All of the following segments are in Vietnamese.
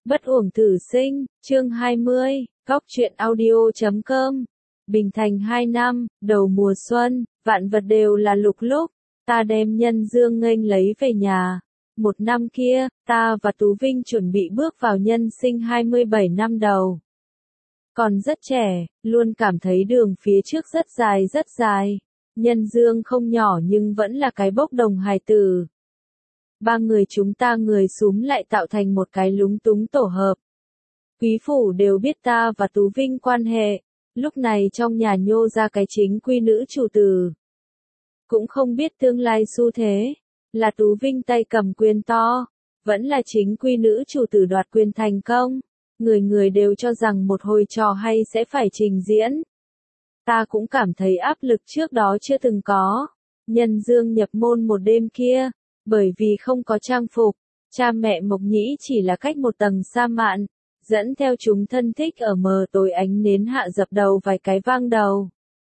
Bất uổng tử sinh, chương 20, Góc truyện audio.com. Bình Thành 2 năm, đầu mùa xuân, vạn vật đều là lục lúc, ta đem Nhân Dương nghênh lấy về nhà. Một năm kia, ta và Tú Vinh chuẩn bị bước vào nhân sinh 27 năm đầu. Còn rất trẻ, luôn cảm thấy đường phía trước rất dài rất dài. Nhân Dương không nhỏ nhưng vẫn là cái bốc đồng hài tử. Ba người chúng ta người xúm lại tạo thành một cái lúng túng tổ hợp. Quý phủ đều biết ta và Tú Vinh quan hệ, lúc này trong nhà nhô ra cái chính quy nữ chủ tử. Cũng không biết tương lai xu thế, là Tú Vinh tay cầm quyền to, vẫn là chính quy nữ chủ tử đoạt quyền thành công. Người người đều cho rằng một hồi trò hay sẽ phải trình diễn. Ta cũng cảm thấy áp lực trước đó chưa từng có. Nhân Dương nhập môn một đêm kia, bởi vì không có trang phục, cha mẹ Mộc Nhĩ chỉ là cách một tầng sa mạn, dẫn theo chúng thân thích ở mờ tối ánh nến hạ dập đầu vài cái vang đầu.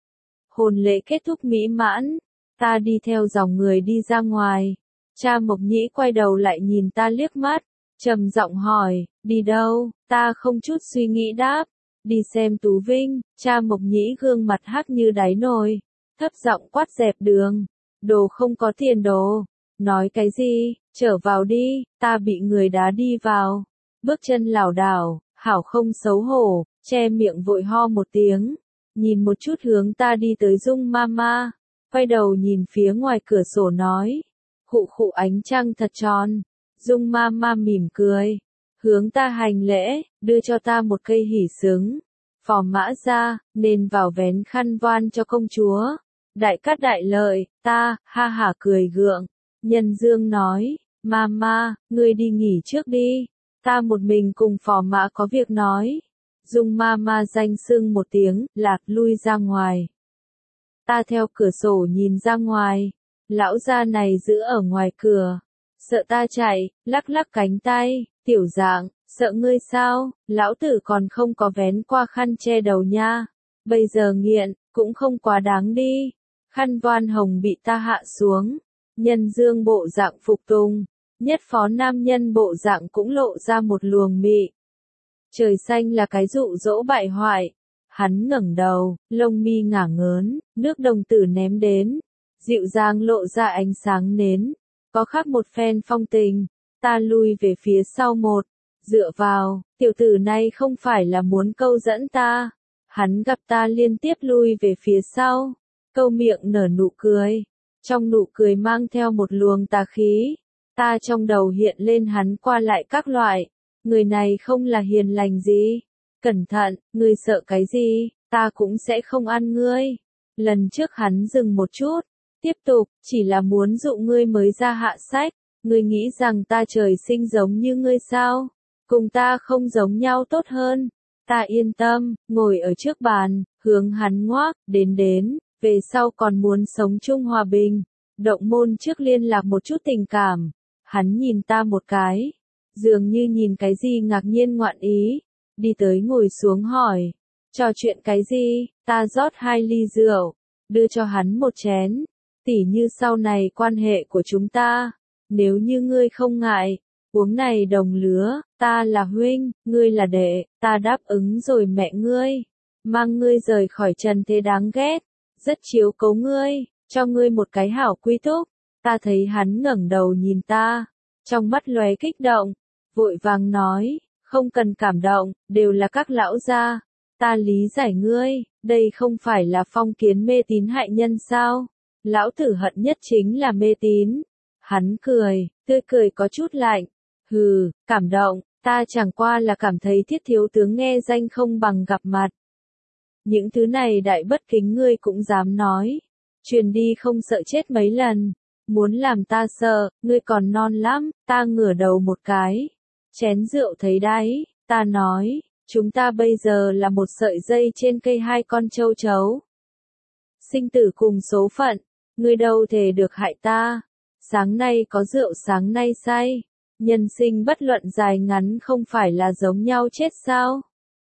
Hôn lễ kết thúc mỹ mãn, ta đi theo dòng người đi ra ngoài. Cha Mộc Nhĩ quay đầu lại nhìn ta liếc mắt, trầm giọng hỏi, đi đâu? Ta không chút suy nghĩ đáp, đi xem Tú Vinh. Cha Mộc Nhĩ gương mặt hắc như đáy nồi, thấp giọng quát dẹp đường, đồ không có tiền đồ. Nói cái gì, trở vào đi, ta bị người đá đi vào. Bước chân lảo đảo, hảo không xấu hổ, che miệng vội ho một tiếng. Nhìn một chút hướng ta đi tới Dung Mama, quay đầu nhìn phía ngoài cửa sổ nói. Khụ khụ ánh trăng thật tròn. Dung Mama mỉm cười, hướng ta hành lễ, đưa cho ta một cây hỷ xứng. Phò mã ra, nên vào vén khăn voan cho công chúa. Đại cát đại lợi, ta, ha hả cười gượng. Nhân Dương nói, Mama, ngươi đi nghỉ trước đi, ta một mình cùng phò mã có việc nói. Dung Mama danh sưng một tiếng, lạc lui ra ngoài. Ta theo cửa sổ nhìn ra ngoài, lão gia này giữ ở ngoài cửa, sợ ta chạy, lắc lắc cánh tay, tiểu dạng, sợ ngươi sao, lão tử còn không có vén qua khăn che đầu nha, bây giờ nghiện, cũng không quá đáng đi. Khăn voan hồng bị ta hạ xuống. Nhân Dương bộ dạng phục tùng, nhất phó nam nhân bộ dạng cũng lộ ra một luồng mị. Trời xanh là cái dụ dỗ bại hoại. Hắn ngẩng đầu, lông mi ngả ngớn, nước đồng tử ném đến, dịu dàng lộ ra ánh sáng nến, có khác một phen phong tình. Ta lui về phía sau một, dựa vào, tiểu tử này không phải là muốn câu dẫn ta. Hắn gặp ta liên tiếp lui về phía sau, câu miệng nở nụ cười. Trong nụ cười mang theo một luồng tà khí, ta trong đầu hiện lên hắn qua lại các loại, người này không là hiền lành gì. Cẩn thận, ngươi sợ cái gì, ta cũng sẽ không ăn ngươi. Lần trước hắn dừng một chút, tiếp tục, chỉ là muốn dụ ngươi mới ra hạ sách, ngươi nghĩ rằng ta trời sinh giống như ngươi sao? Cùng ta không giống nhau tốt hơn. Ta yên tâm, ngồi ở trước bàn, hướng hắn ngoác, đến. Về sau còn muốn sống chung hòa bình, động môn trước liên lạc một chút tình cảm. Hắn nhìn ta một cái, dường như nhìn cái gì ngạc nhiên ngoạn ý, đi tới ngồi xuống hỏi, trò chuyện cái gì? Ta rót 2 ly rượu, đưa cho hắn một chén, tỉ như sau này quan hệ của chúng ta, nếu như ngươi không ngại, uống này đồng lứa, ta là huynh, ngươi là đệ, ta đáp ứng rồi mẹ ngươi, mang ngươi rời khỏi trần thế đáng ghét. Rất chiếu cố ngươi, cho ngươi một cái hảo quy túc. Ta thấy hắn ngẩng đầu nhìn ta, trong mắt lóe kích động, vội vàng nói, không cần cảm động, đều là các lão gia. Ta lý giải ngươi, đây không phải là phong kiến mê tín hại nhân sao? Lão tử hận nhất chính là mê tín. Hắn cười, tươi cười có chút lạnh. Hừ, cảm động, ta chẳng qua là cảm thấy Thiết thiếu tướng nghe danh không bằng gặp mặt. Những thứ này đại bất kính ngươi cũng dám nói. Truyền đi không sợ chết mấy lần. Muốn làm ta sợ, ngươi còn non lắm. Ta ngửa đầu một cái. Chén rượu thấy đáy, ta nói, chúng ta bây giờ là một sợi dây trên cây 2 con châu chấu. Sinh tử cùng số phận, ngươi đâu thể được hại ta. Sáng nay có rượu sáng nay say. Nhân sinh bất luận dài ngắn không phải là giống nhau chết sao?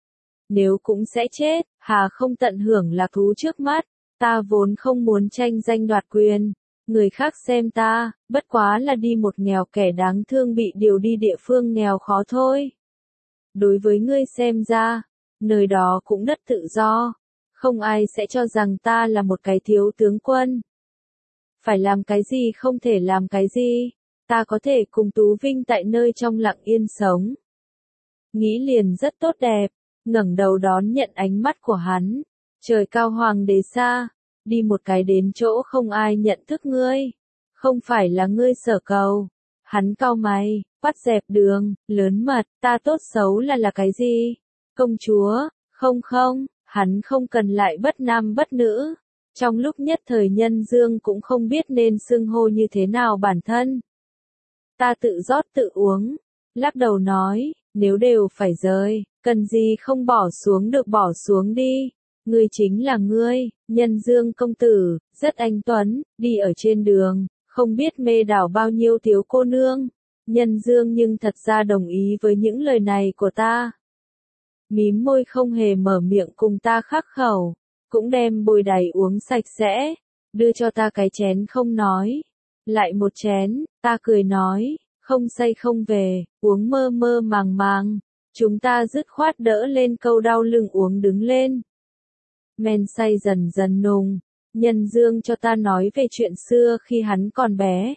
Nếu cũng sẽ chết, hà không tận hưởng lạc thú trước mắt. Ta vốn không muốn tranh danh đoạt quyền. Người khác xem ta, bất quá là đi một nghèo kẻ đáng thương bị điều đi địa phương nghèo khó thôi. đối với ngươi xem ra, nơi đó cũng đất tự do, không ai sẽ cho rằng ta là một cái thiếu tướng quân. Phải làm cái gì không thể làm cái gì, ta có thể cùng Tú Vinh tại nơi trong lặng yên sống. Nghĩ liền rất tốt đẹp, ngẩng đầu đón nhận ánh mắt của hắn, trời cao hoàng đế xa, đi một cái đến chỗ không ai nhận thức ngươi, không phải là ngươi sở cầu. Hắn cau mày, bắt dẹp đường, lớn mật, ta tốt xấu là cái gì? Công chúa, không, hắn không cần lại bất nam bất nữ. Trong lúc nhất thời Nhân Dương cũng không biết nên xưng hô như thế nào bản thân. Ta tự rót tự uống, lắc đầu nói, nếu đều phải rời, cần gì không bỏ xuống được bỏ xuống đi. Ngươi chính là ngươi, Nhân Dương công tử, rất anh tuấn, đi ở trên đường, không biết mê đảo bao nhiêu thiếu cô nương. Nhân Dương nhưng thật ra đồng ý với những lời này của ta. Mím môi không hề mở miệng cùng ta khắc khẩu, cũng đem bồi đầy uống sạch sẽ, đưa cho ta cái chén không nói. Lại một chén, ta cười nói, không say không về, uống mơ mơ màng màng. Chúng ta dứt khoát đỡ lên câu đau lưng uống đứng lên. Men say dần dần nùng, Nhân Dương cho ta nói về chuyện xưa khi hắn còn bé.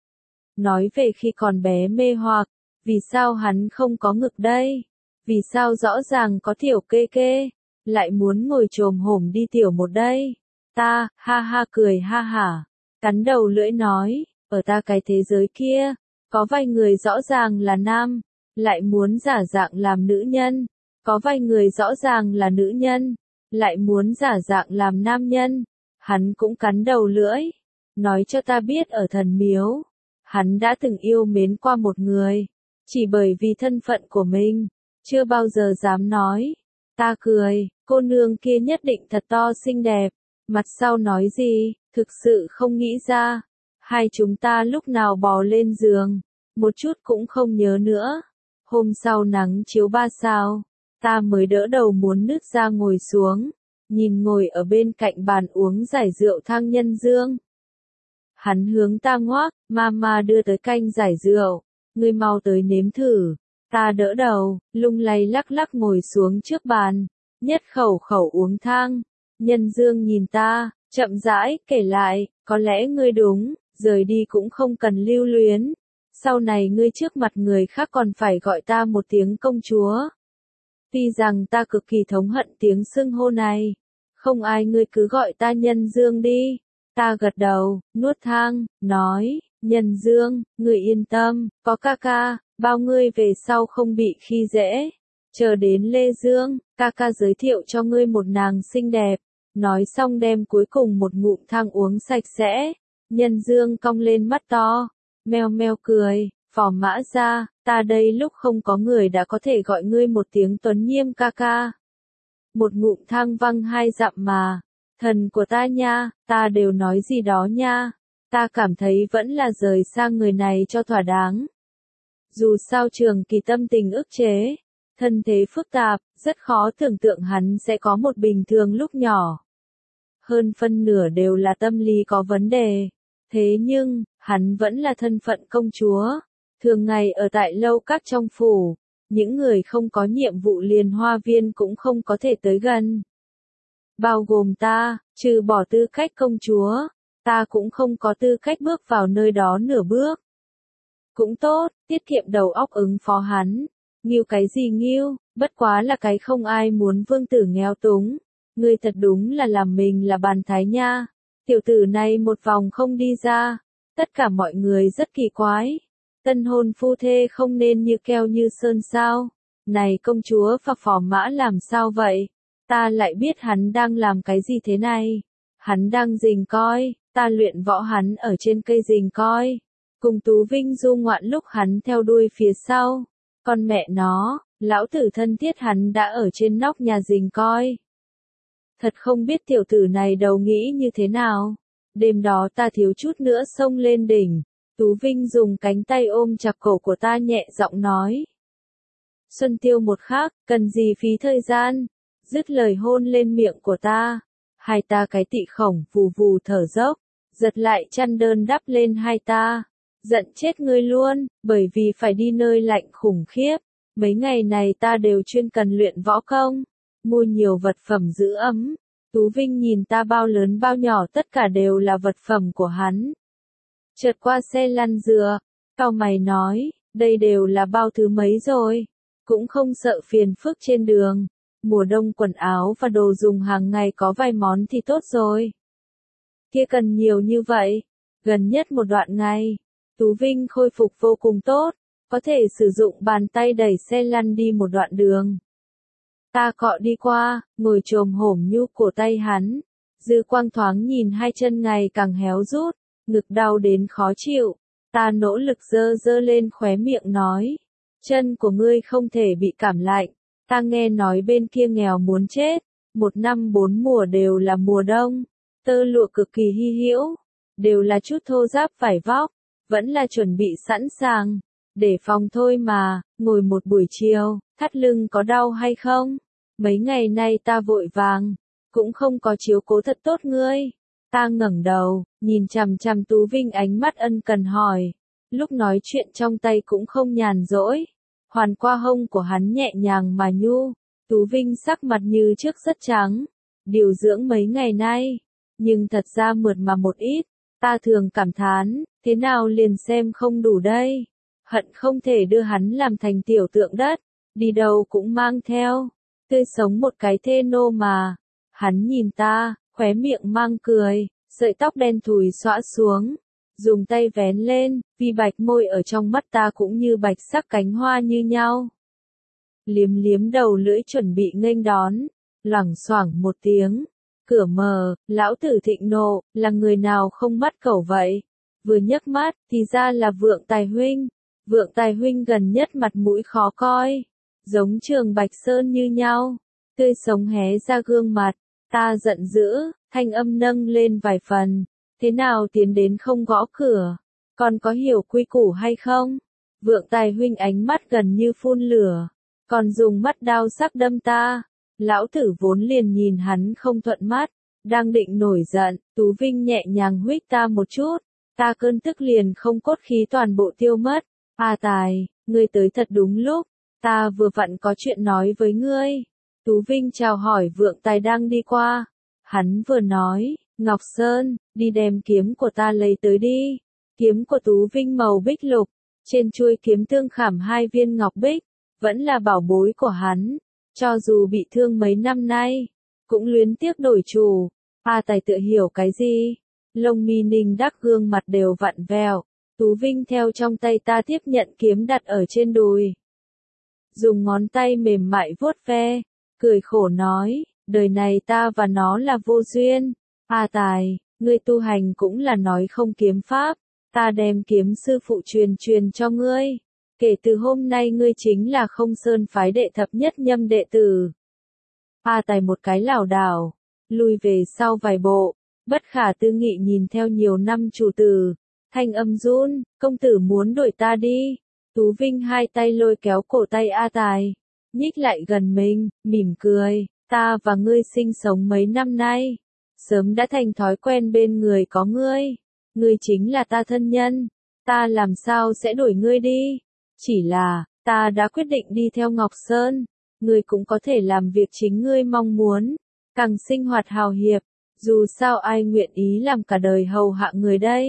Nói về khi còn bé mê hoặc, vì sao hắn không có ngực đây? Vì sao rõ ràng có tiểu kê kê, lại muốn ngồi chồm hổm đi tiểu một đây? Ta, ha ha cười ha hả, cắn đầu lưỡi nói, ở ta cái thế giới kia, có vài người rõ ràng là nam, lại muốn giả dạng làm nữ nhân, có vài người rõ ràng là nữ nhân, lại muốn giả dạng làm nam nhân. Hắn cũng cắn đầu lưỡi, nói cho ta biết ở thần miếu, hắn đã từng yêu mến qua một người, chỉ bởi vì thân phận của mình, chưa bao giờ dám nói. Ta cười, cô nương kia nhất định thật to xinh đẹp, mặt sau nói gì, thực sự không nghĩ ra. Hai chúng ta lúc nào bò lên giường, một chút cũng không nhớ nữa. Hôm sau nắng chiếu 3 sao, ta mới đỡ đầu muốn nứt ra ngồi xuống, nhìn ngồi ở bên cạnh bàn uống giải rượu thang Nhân Dương. Hắn hướng ta ngoác, mama đưa tới canh giải rượu, ngươi mau tới nếm thử. Ta đỡ đầu, lung lay lắc lắc ngồi xuống trước bàn, nhất khẩu khẩu uống thang. Nhân Dương nhìn ta, chậm rãi, kể lại, có lẽ ngươi đúng, rời đi cũng không cần lưu luyến. Sau này ngươi trước mặt người khác còn phải gọi ta một tiếng công chúa. Tuy rằng ta cực kỳ thống hận tiếng xưng hô này, không ai ngươi cứ gọi ta Nhân Dương đi. Ta gật đầu, nuốt thang, nói, Nhân Dương, ngươi yên tâm, có ca ca, bao ngươi về sau không bị khi dễ. Chờ đến Lê Dương, ca ca giới thiệu cho ngươi một nàng xinh đẹp. Nói xong đem cuối cùng một ngụm thang uống sạch sẽ. Nhân Dương cong lên mắt to, meo meo cười, phò mã ra, ta đây lúc không có người đã có thể gọi ngươi một tiếng Tuấn Nhiêm ca ca. Một ngụm thang văng 2 dặm mà, thần của ta nha, ta đều nói gì đó nha, ta cảm thấy vẫn là rời sang người này cho thỏa đáng. Dù sao Trường Kỳ tâm tình ức chế, thân thế phức tạp, rất khó tưởng tượng hắn sẽ có một bình thường lúc nhỏ. Hơn phân nửa đều là tâm lý có vấn đề. Thế nhưng, hắn vẫn là thân phận công chúa, thường ngày ở tại lâu các trong phủ, những người không có nhiệm vụ liền hoa viên cũng không có thể tới gần. Bao gồm ta, trừ bỏ tư cách công chúa, ta cũng không có tư cách bước vào nơi đó nửa bước. Cũng tốt, tiết kiệm đầu óc ứng phó hắn. Nghiêu cái gì nghiêu, bất quá là cái không ai muốn vương tử nghèo túng. Ngươi thật đúng là làm mình là bàn thái nha. Tiểu tử này một vòng không đi ra. Tất cả mọi người rất kỳ quái. Tân hôn phu thê không nên như keo như sơn sao. Này công chúa và phò mã làm sao vậy? Ta lại biết hắn đang làm cái gì thế này. Hắn đang rình coi, ta luyện võ hắn ở trên cây rình coi. Cùng Tú Vinh du ngoạn lúc hắn theo đuôi phía sau. Con mẹ nó, lão tử thân thiết hắn đã ở trên nóc nhà rình coi. Thật không biết tiểu tử này đầu nghĩ như thế nào. Đêm đó ta thiếu chút nữa xông lên đỉnh. Tú Vinh dùng cánh tay ôm chặt cổ của ta nhẹ giọng nói. Xuân tiêu một khắc, cần gì phí thời gian. Dứt lời hôn lên miệng của ta. Hai ta cái tị khổng vù vù thở dốc. Giật lại chăn đơn đắp lên hai ta. Giận chết ngươi luôn, bởi vì phải đi nơi lạnh khủng khiếp. Mấy ngày này ta đều chuyên cần luyện võ công, mua nhiều vật phẩm giữ ấm. Tú Vinh nhìn ta bao lớn bao nhỏ tất cả đều là vật phẩm của hắn. Chợt qua xe lăn dừa, cau mày nói, đây đều là bao thứ mấy rồi, cũng không sợ phiền phức trên đường. Mùa đông quần áo và đồ dùng hàng ngày có vài món thì tốt rồi. Kia cần nhiều như vậy, gần nhất một đoạn ngày, Tú Vinh khôi phục vô cùng tốt, có thể sử dụng bàn tay đẩy xe lăn đi một đoạn đường. Ta cọ đi qua, ngồi chồm hổm nhu cổ tay hắn, dư quang thoáng nhìn hai chân ngày càng héo rút, ngực đau đến khó chịu. Ta nỗ lực giơ giơ lên khóe miệng nói, chân của ngươi không thể bị cảm lạnh, ta nghe nói bên kia nghèo muốn chết, 1 năm 4 mùa đều là mùa đông, tơ lụa cực kỳ hy hữu, đều là chút thô ráp vải vóc, vẫn là chuẩn bị sẵn sàng, để phòng thôi mà. Ngồi một buổi chiều, thắt lưng có đau hay không? Mấy ngày nay ta vội vàng, cũng không có chiếu cố thật tốt ngươi. Ta ngẩng đầu, nhìn chằm chằm Tú Vinh ánh mắt ân cần hỏi, lúc nói chuyện trong tay cũng không nhàn rỗi. Hoàn qua hông của hắn nhẹ nhàng mà nhu, Tú Vinh sắc mặt như trước rất trắng, điều dưỡng mấy ngày nay, nhưng thật ra mượt mà một ít. Ta thường cảm thán, thế nào liền xem không đủ đây, hận không thể đưa hắn làm thành tiểu tượng đất, đi đâu cũng mang theo, tươi sống một cái thê nô mà. Hắn nhìn ta, khóe miệng mang cười, sợi tóc đen thùi xõa xuống, dùng tay vén lên, vì bạch môi ở trong mắt ta cũng như bạch sắc cánh hoa như nhau. Liếm liếm đầu lưỡi chuẩn bị nghênh đón, loảng xoảng một tiếng, cửa mở, lão tử thịnh nộ, là người nào không mắt cẩu vậy? Vừa nhấc mắt, thì ra là Vượng Tài huynh. Vượng Tài huynh gần nhất mặt mũi khó coi, giống Trường Bạch Sơn như nhau, tươi sống hé ra gương mặt. Ta giận dữ, thanh âm nâng lên vài phần, thế nào tiến đến không gõ cửa, còn có hiểu quy củ hay không? Vượng Tài huynh ánh mắt gần như phun lửa, còn dùng mắt đao sắc đâm ta. Lão tử vốn liền nhìn hắn không thuận mắt, đang định nổi giận, Tú Vinh nhẹ nhàng huých ta một chút, ta cơn tức liền không cốt khí toàn bộ tiêu mất. A Tài, ngươi tới thật đúng lúc, ta vừa vặn có chuyện nói với ngươi. Tú Vinh chào hỏi Vượng Tài đang đi qua, hắn vừa nói, Ngọc Sơn, đi đem kiếm của ta lấy tới đi. Kiếm của Tú Vinh màu bích lục, trên chuôi kiếm tương khảm 2 viên ngọc bích, vẫn là bảo bối của hắn. Cho dù bị thương mấy năm nay, cũng luyến tiếc đổi chủ. A Tài tự hiểu cái gì? Lông mi ninh đắc gương mặt đều vặn vẹo. Tú Vinh theo trong tay ta tiếp nhận kiếm đặt ở trên đùi. Dùng ngón tay mềm mại vuốt ve, cười khổ nói, đời này ta và nó là vô duyên. A Tài, ngươi tu hành cũng là nói không kiếm pháp, ta đem kiếm sư phụ truyền cho ngươi. Kể từ hôm nay ngươi chính là Không Sơn phái đệ thập nhất nhâm đệ tử. A Tài một cái lảo đảo, lùi về sau vài bộ, bất khả tư nghị nhìn theo nhiều năm chủ tử, thanh âm run, công tử muốn đuổi ta đi. Tú Vinh hai tay lôi kéo cổ tay A Tài, nhích lại gần mình, mỉm cười, ta và ngươi sinh sống mấy năm nay, sớm đã thành thói quen bên người có ngươi, ngươi chính là ta thân nhân, ta làm sao sẽ đuổi ngươi đi. Chỉ là, ta đã quyết định đi theo Ngọc Sơn, ngươi cũng có thể làm việc chính ngươi mong muốn, càng sinh hoạt hào hiệp, dù sao ai nguyện ý làm cả đời hầu hạ người đây.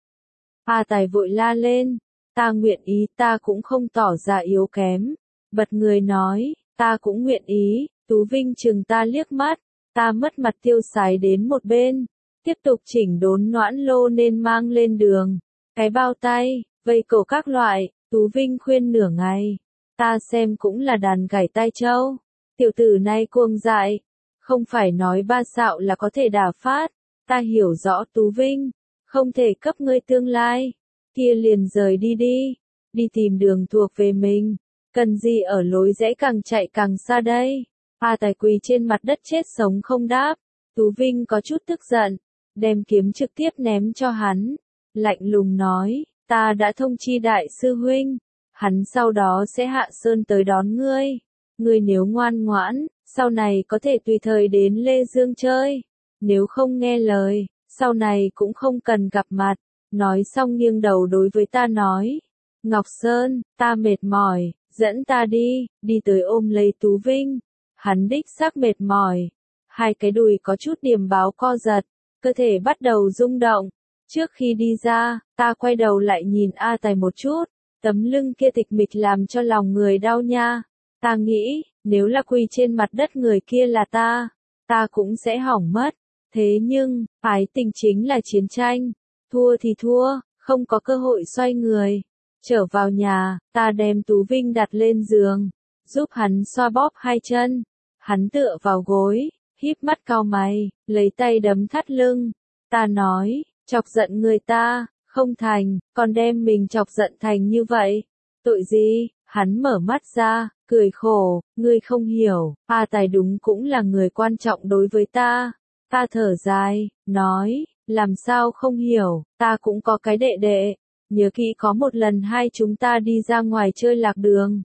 A Tài vội la lên, ta nguyện ý, ta cũng không tỏ ra yếu kém, bật người nói, ta cũng nguyện ý. Tú Vinh chừng ta liếc mắt, ta mất mặt tiêu sái đến một bên, tiếp tục chỉnh đốn noãn lô nên mang lên đường, cái bao tay, vây cổ các loại. Tú Vinh khuyên nửa ngày, ta xem cũng là đàn gảy tai trâu, tiểu tử này cuồng dại, không phải nói ba xạo là có thể đả phát, ta hiểu rõ Tú Vinh, không thể cấp ngươi tương lai, kia liền rời đi đi, đi tìm đường thuộc về mình, cần gì ở lối rẽ càng chạy càng xa đây. A Tài quỳ trên mặt đất chết sống không đáp, Tú Vinh có chút tức giận, đem kiếm trực tiếp ném cho hắn, lạnh lùng nói, ta đã thông chi đại sư huynh, hắn sau đó sẽ hạ sơn tới đón ngươi. Ngươi nếu ngoan ngoãn, sau này có thể tùy thời đến Lê Dương chơi. Nếu không nghe lời, sau này cũng không cần gặp mặt. Nói xong nghiêng đầu đối với ta nói, Ngọc Sơn, ta mệt mỏi, dẫn ta đi, đi tới ôm lấy Tú Vinh. Hắn đích xác mệt mỏi, hai cái đùi có chút điềm báo co giật, cơ thể bắt đầu rung động. Trước khi đi ra, ta quay đầu lại nhìn A Tài một chút, tấm lưng kia tịch mịch làm cho lòng người đau nha. Ta nghĩ, nếu là quỳ trên mặt đất người kia là ta cũng sẽ hỏng mất. Thế nhưng, ái tình chính là chiến tranh, thua thì thua, không có cơ hội xoay người. Trở vào nhà, ta đem Tú Vinh đặt lên giường, giúp hắn xoa bóp hai chân. Hắn tựa vào gối, híp mắt cau mày, lấy tay đấm thắt lưng. Ta nói, chọc giận người ta, không thành, còn đem mình chọc giận thành như vậy. Tội gì? Hắn mở mắt ra, cười khổ, ngươi không hiểu, A Tài đúng cũng là người quan trọng đối với ta. Ta thở dài, nói, làm sao không hiểu, ta cũng có cái đệ đệ. Nhớ kỹ có một lần hai chúng ta đi ra ngoài chơi lạc đường.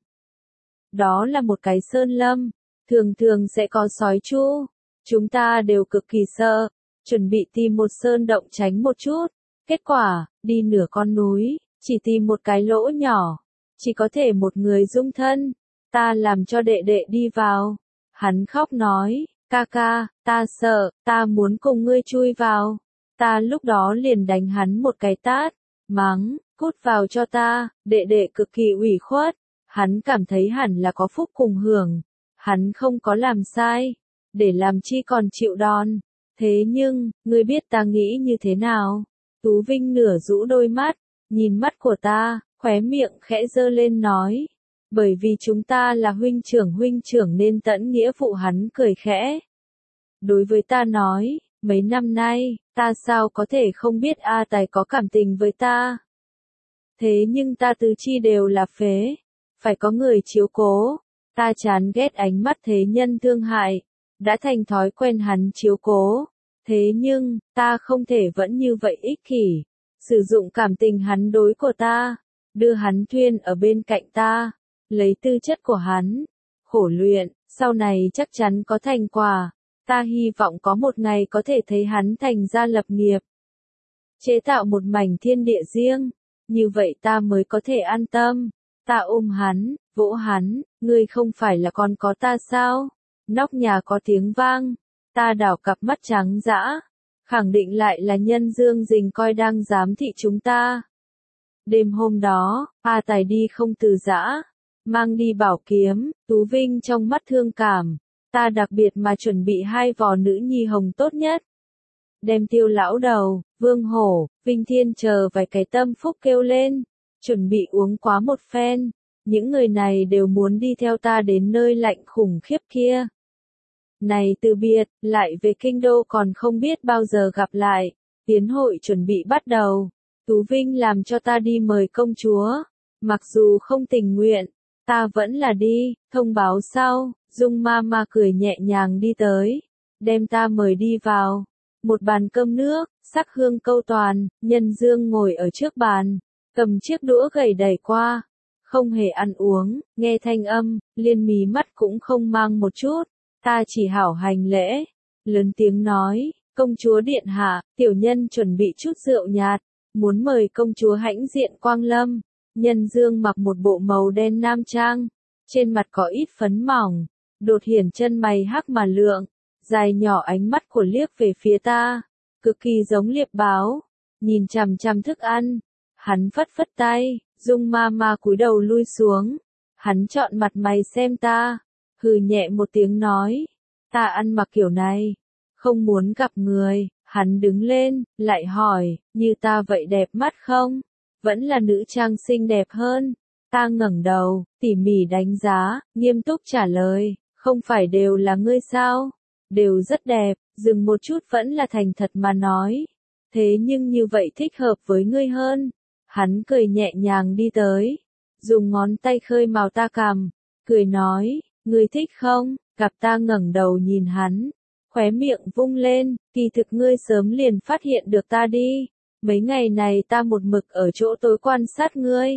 Đó là một cái sơn lâm, thường thường sẽ có sói chu. Chúng ta đều cực kỳ sợ, chuẩn bị tìm một sơn động tránh một chút. Kết quả, đi nửa con núi, chỉ tìm một cái lỗ nhỏ. Chỉ có thể một người dung thân. Ta làm cho đệ đệ đi vào. Hắn khóc nói, ca ca, ta sợ, ta muốn cùng ngươi chui vào. Ta lúc đó liền đánh hắn một cái tát, mắng, cút vào cho ta. Đệ đệ cực kỳ ủy khuất. Hắn cảm thấy hẳn là có phúc cùng hưởng. Hắn không có làm sai, để làm chi còn chịu đòn. Thế nhưng, ngươi biết ta nghĩ như thế nào? Tú Vinh nửa rũ đôi mắt, nhìn mắt của ta, khóe miệng khẽ giơ lên nói. Bởi vì chúng ta là huynh trưởng nên tận nghĩa vụ. Hắn cười khẽ. Đối với ta nói, mấy năm nay, ta sao có thể không biết A Tài có cảm tình với ta. Thế nhưng ta tứ chi đều là phế, phải có người chiếu cố. Ta chán ghét ánh mắt thế nhân thương hại, đã thành thói quen hắn chiếu cố. Thế nhưng, ta không thể vẫn như vậy ích kỷ, sử dụng cảm tình hắn đối của ta, đưa hắn thuyên ở bên cạnh ta, lấy tư chất của hắn, khổ luyện, sau này chắc chắn có thành quả. Ta hy vọng có một ngày có thể thấy hắn thành ra lập nghiệp, chế tạo một mảnh thiên địa riêng, như vậy ta mới có thể an tâm. Ta ôm hắn, vỗ hắn, ngươi không phải là con có ta sao? Nóc nhà có tiếng vang, ta đảo cặp mắt trắng dã, khẳng định lại là nhân Dương Dình coi đang giám thị chúng ta. Đêm hôm đó, A Tài đi không từ giã, mang đi bảo kiếm. Tú Vinh trong mắt thương cảm, ta đặc biệt mà chuẩn bị hai vò nữ nhi hồng tốt nhất. Đem Tiêu lão đầu, Vương Hổ, Vinh Thiên chờ vài cái tâm phúc kêu lên, chuẩn bị uống quá một phen. Những người này đều muốn đi theo ta đến nơi lạnh khủng khiếp kia. Này từ biệt, lại về kinh đô còn không biết bao giờ gặp lại. Tiến hội chuẩn bị bắt đầu. Tú Vinh làm cho ta đi mời công chúa. Mặc dù không tình nguyện, ta vẫn là đi. Thông báo sau, Dung Mama cười nhẹ nhàng đi tới, đem ta mời đi vào. Một bàn cơm nước, sắc hương câu toàn. Nhân Dương ngồi ở trước bàn, cầm chiếc đũa gầy đẩy qua, không hề ăn uống, nghe thanh âm, liên mí mắt cũng không mang một chút. Ta chỉ hảo hành lễ, lớn tiếng nói, công chúa điện hạ, tiểu nhân chuẩn bị chút rượu nhạt, muốn mời công chúa hãnh diện quang lâm. Nhân Dương mặc một bộ màu đen nam trang, trên mặt có ít phấn mỏng, đột hiển chân mày hắc mà lượng, dài nhỏ ánh mắt của liếc về phía ta, cực kỳ giống liệp báo, nhìn chằm chằm thức ăn. Hắn phất phất tay, Dung Mama cúi đầu lui xuống, hắn chọn mặt mày xem ta, hừ nhẹ một tiếng nói, ta ăn mặc kiểu này, không muốn gặp người. Hắn đứng lên, lại hỏi, như ta vậy đẹp mắt không? Vẫn là nữ trang xinh đẹp hơn. Ta ngẩng đầu, tỉ mỉ đánh giá, nghiêm túc trả lời, không phải đều là ngươi sao? Đều rất đẹp, dừng một chút vẫn là thành thật mà nói. Thế nhưng như vậy thích hợp với ngươi hơn. Hắn cười nhẹ nhàng đi tới, dùng ngón tay khơi mào ta cằm, cười nói, ngươi thích không? Gặp ta ngẩng đầu nhìn hắn, khóe miệng vung lên, kỳ thực ngươi sớm liền phát hiện được ta đi. Mấy ngày này ta một mực ở chỗ tối quan sát ngươi.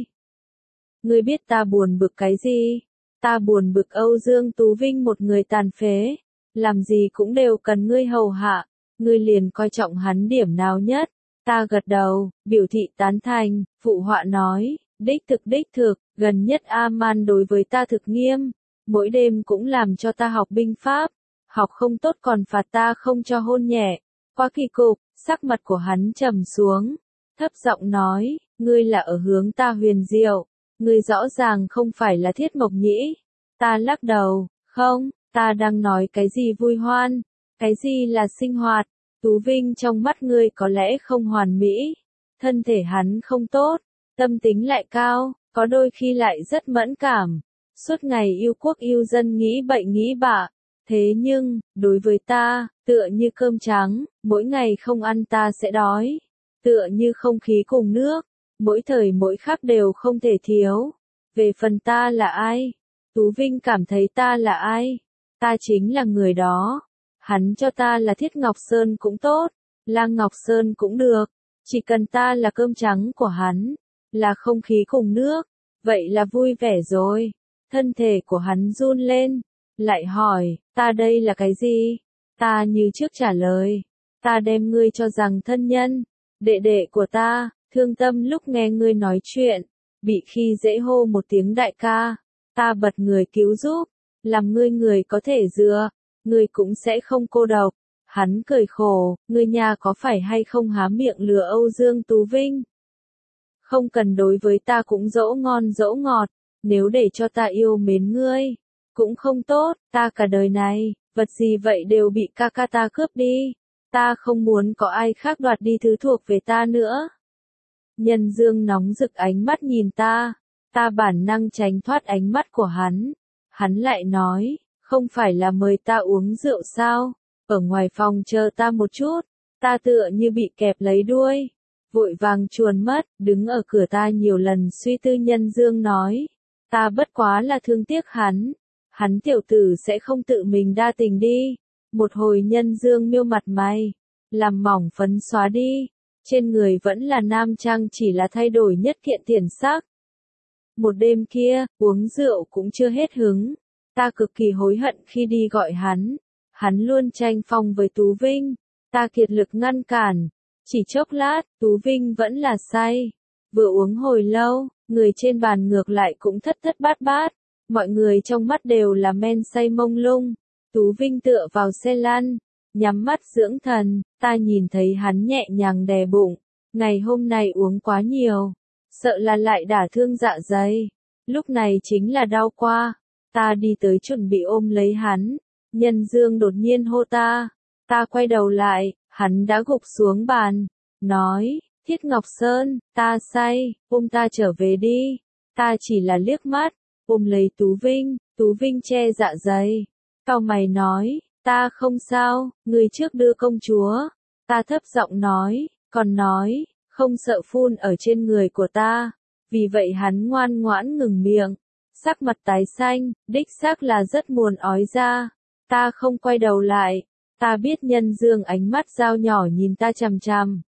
Ngươi biết ta buồn bực cái gì? Ta buồn bực Âu Dương Tú Vinh một người tàn phế, làm gì cũng đều cần ngươi hầu hạ. Ngươi liền coi trọng hắn điểm nào nhất? Ta gật đầu, biểu thị tán thành. Phụ họa nói, đích thực, Gần nhất A-man đối với ta thực nghiêm, mỗi đêm cũng làm cho ta học binh pháp, học không tốt còn phạt ta không cho hôn nhẹ. Quá kỳ cục, sắc mặt của hắn trầm xuống, thấp giọng nói, ngươi là ở hướng ta huyền diệu, ngươi rõ ràng không phải là Thiết Mộc Nhĩ. Ta lắc đầu, không, ta đang nói cái gì vui hoan, cái gì là sinh hoạt. Tú Vinh trong mắt ngươi có lẽ không hoàn mỹ, thân thể hắn không tốt, tâm tính lại cao, có đôi khi lại rất mẫn cảm, suốt ngày yêu quốc yêu dân nghĩ bậy nghĩ bạ. Thế nhưng, đối với ta, tựa như cơm trắng, mỗi ngày không ăn ta sẽ đói, tựa như không khí cùng nước, mỗi thời mỗi khắc đều không thể thiếu. Về phần ta là ai? Tú Vinh cảm thấy ta là ai? Ta chính là người đó. Hắn cho ta là Thiết Ngọc Sơn cũng tốt, Lang Ngọc Sơn cũng được, chỉ cần ta là cơm trắng của hắn, là không khí cùng nước, vậy là vui vẻ rồi. Thân thể của hắn run lên, lại hỏi, ta đây là cái gì? Ta như trước trả lời, ta đem ngươi cho rằng thân nhân, đệ đệ của ta. Thương Tâm lúc nghe ngươi nói chuyện, bị khi dễ hô một tiếng đại ca, ta bật người cứu giúp, làm ngươi người có thể dựa, ngươi cũng sẽ không cô độc. Hắn cười khổ, ngươi nhà có phải hay không há miệng lừa Âu Dương Tú Vinh? Không cần đối với ta cũng dỗ ngon dỗ ngọt, nếu để cho ta yêu mến ngươi, cũng không tốt, ta cả đời này, vật gì vậy đều bị ca ca ta cướp đi, ta không muốn có ai khác đoạt đi thứ thuộc về ta nữa. Nhân Dương nóng rực ánh mắt nhìn ta bản năng tránh thoát ánh mắt của hắn lại nói, không phải là mời ta uống rượu sao, ở ngoài phòng chờ ta một chút, ta tựa như bị kẹp lấy đuôi, vội vàng chuồn mất, đứng ở cửa ta nhiều lần suy tư. Nhân Dương nói, ta bất quá là thương tiếc hắn tiểu tử sẽ không tự mình đa tình đi. Một hồi Nhân Dương miêu mặt mày, làm mỏng phấn xóa đi, trên người vẫn là nam trang chỉ là thay đổi nhất kiện tiền sắc. Một đêm kia, uống rượu cũng chưa hết hứng, ta cực kỳ hối hận khi đi gọi hắn luôn tranh phong với Tú Vinh, ta kiệt lực ngăn cản, chỉ chốc lát, Tú Vinh vẫn là say, vừa uống hồi lâu, người trên bàn ngược lại cũng thất thất bát bát, mọi người trong mắt đều là men say mông lung. Tú Vinh tựa vào xe lăn, nhắm mắt dưỡng thần, ta nhìn thấy hắn nhẹ nhàng đè bụng, ngày hôm nay uống quá nhiều, sợ là lại đả thương dạ dày, lúc này chính là đau qua, ta đi tới chuẩn bị ôm lấy hắn, Nhân Dương đột nhiên hô ta quay đầu lại, hắn đã gục xuống bàn, nói, Thiết Ngọc Sơn, ta say, ôm ta trở về đi, ta chỉ là liếc mắt, ôm lấy Tú Vinh che dạ dày, cau mày nói, ta không sao, người trước đưa công chúa, ta thấp giọng nói, còn nói, không sợ phun ở trên người của ta, vì vậy hắn ngoan ngoãn ngừng miệng, sắc mặt tái xanh, đích xác là rất muốn ói ra, ta không quay đầu lại, ta biết Nhân Dương ánh mắt dao nhỏ nhìn ta chằm chằm.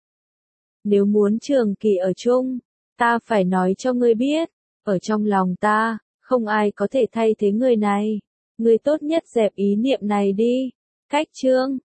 Nếu muốn trường kỳ ở chung, ta phải nói cho ngươi biết, ở trong lòng ta, không ai có thể thay thế người này, ngươi tốt nhất dẹp ý niệm này đi. Cách chương